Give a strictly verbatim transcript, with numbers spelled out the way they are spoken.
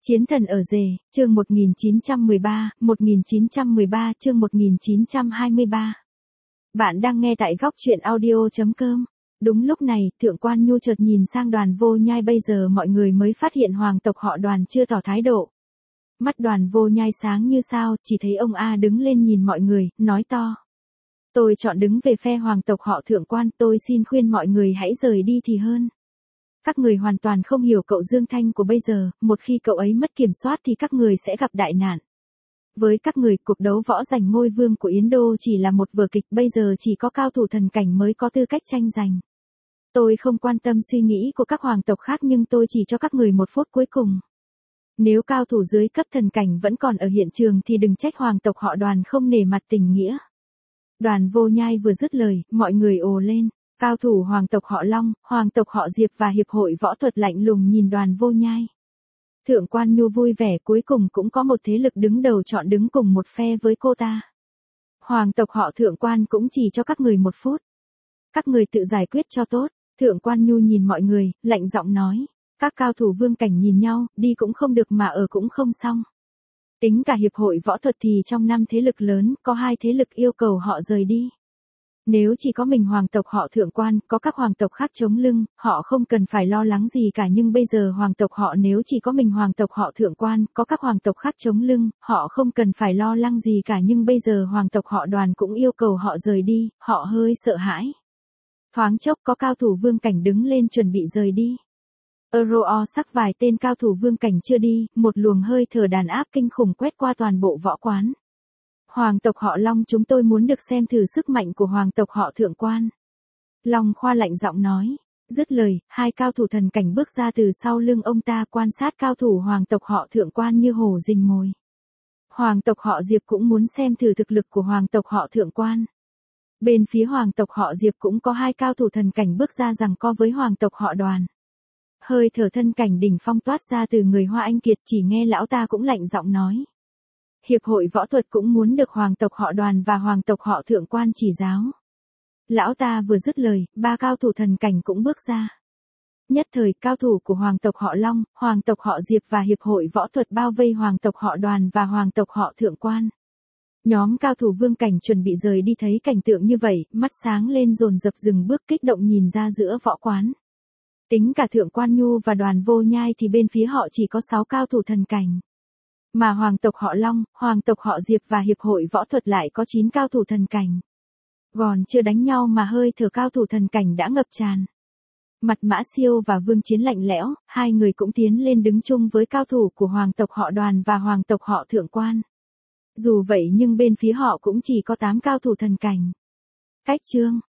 Chiến thần ở rể, chương một nghìn chín trăm mười ba, một nghìn chín trăm mười ba chương một nghìn chín trăm hai mươi ba. Bạn đang nghe tại góc truyện audio chấm com. Đúng lúc này, Thượng quan Nhu chợt nhìn sang Đoàn Vô Nhai, bây giờ mọi người mới phát hiện hoàng tộc họ Đoàn chưa tỏ thái độ. Mắt Đoàn Vô Nhai sáng như sao, chỉ thấy ông A đứng lên nhìn mọi người, nói to. Tôi chọn đứng về phe hoàng tộc họ Thượng quan, tôi xin khuyên mọi người hãy rời đi thì hơn. Các người hoàn toàn không hiểu cậu Dương Thanh của bây giờ, một khi cậu ấy mất kiểm soát thì các người sẽ gặp đại nạn. Với các người, cuộc đấu võ giành ngôi vương của Yến Đô chỉ là một vở kịch, bây giờ chỉ có cao thủ thần cảnh mới có tư cách tranh giành. Tôi không quan tâm suy nghĩ của các hoàng tộc khác, nhưng tôi chỉ cho các người một phút cuối cùng. Nếu cao thủ dưới cấp thần cảnh vẫn còn ở hiện trường thì đừng trách hoàng tộc họ Đoàn không nể mặt tình nghĩa. Đoàn Vô Nhai vừa dứt lời, mọi người ồ lên. Cao thủ hoàng tộc họ Long, hoàng tộc họ Diệp và hiệp hội võ thuật lạnh lùng nhìn Đoàn Vô Nhai. Thượng quan Nhu vui vẻ, cuối cùng cũng có một thế lực đứng đầu chọn đứng cùng một phe với cô ta. Hoàng tộc họ Thượng quan cũng chỉ cho các người một phút. Các người tự giải quyết cho tốt. Thượng quan Nhu nhìn mọi người, lạnh giọng nói. Các cao thủ vương cảnh nhìn nhau, đi cũng không được mà ở cũng không xong. Tính cả hiệp hội võ thuật thì trong năm thế lực lớn, có hai thế lực yêu cầu họ rời đi. Nếu chỉ có mình hoàng tộc họ Thượng quan, có các hoàng tộc khác chống lưng, họ không cần phải lo lắng gì cả, nhưng bây giờ hoàng tộc họ nếu chỉ có mình hoàng tộc họ Thượng quan, có các hoàng tộc khác chống lưng, họ không cần phải lo lắng gì cả, nhưng bây giờ hoàng tộc họ Đoàn cũng yêu cầu họ rời đi, họ hơi sợ hãi. Thoáng chốc có cao thủ vương cảnh đứng lên chuẩn bị rời đi. Euro sắc vài tên cao thủ vương cảnh chưa đi, một luồng hơi thở đàn áp kinh khủng quét qua toàn bộ võ quán. Hoàng tộc họ Long, chúng tôi muốn được xem thử sức mạnh của hoàng tộc họ Thượng quan. Long Khoa lạnh giọng nói. Dứt lời, hai cao thủ thần cảnh bước ra từ sau lưng ông ta, quan sát cao thủ hoàng tộc họ Thượng quan như hổ rình mồi. Hoàng tộc họ Diệp cũng muốn xem thử thực lực của hoàng tộc họ Thượng quan. Bên phía hoàng tộc họ Diệp cũng có hai cao thủ thần cảnh bước ra giằng co với hoàng tộc họ Đoàn. Hơi thở thân cảnh đỉnh phong toát ra từ người Hoa Anh Kiệt, chỉ nghe lão ta cũng lạnh giọng nói. Hiệp hội võ thuật cũng muốn được hoàng tộc họ Đoàn và hoàng tộc họ Thượng quan chỉ giáo. Lão ta vừa dứt lời, ba cao thủ thần cảnh cũng bước ra. Nhất thời, cao thủ của hoàng tộc họ Long, hoàng tộc họ Diệp và hiệp hội võ thuật bao vây hoàng tộc họ Đoàn và hoàng tộc họ Thượng quan. Nhóm cao thủ vương cảnh chuẩn bị rời đi thấy cảnh tượng như vậy, mắt sáng lên dồn dập dừng bước, kích động nhìn ra giữa võ quán. Tính cả Thượng quan Nhu và Đoàn Vô Nhai thì bên phía họ chỉ có sáu cao thủ thần cảnh. Mà hoàng tộc họ Long, hoàng tộc họ Diệp và hiệp hội võ thuật lại có chín cao thủ thần cảnh. Còn chưa đánh nhau mà hơi thở cao thủ thần cảnh đã ngập tràn. Mặt Mã Siêu và Vương Chiến lạnh lẽo, hai người cũng tiến lên đứng chung với cao thủ của hoàng tộc họ Đoàn và hoàng tộc họ Thượng quan. Dù vậy nhưng bên phía họ cũng chỉ có tám cao thủ thần cảnh. Cách chương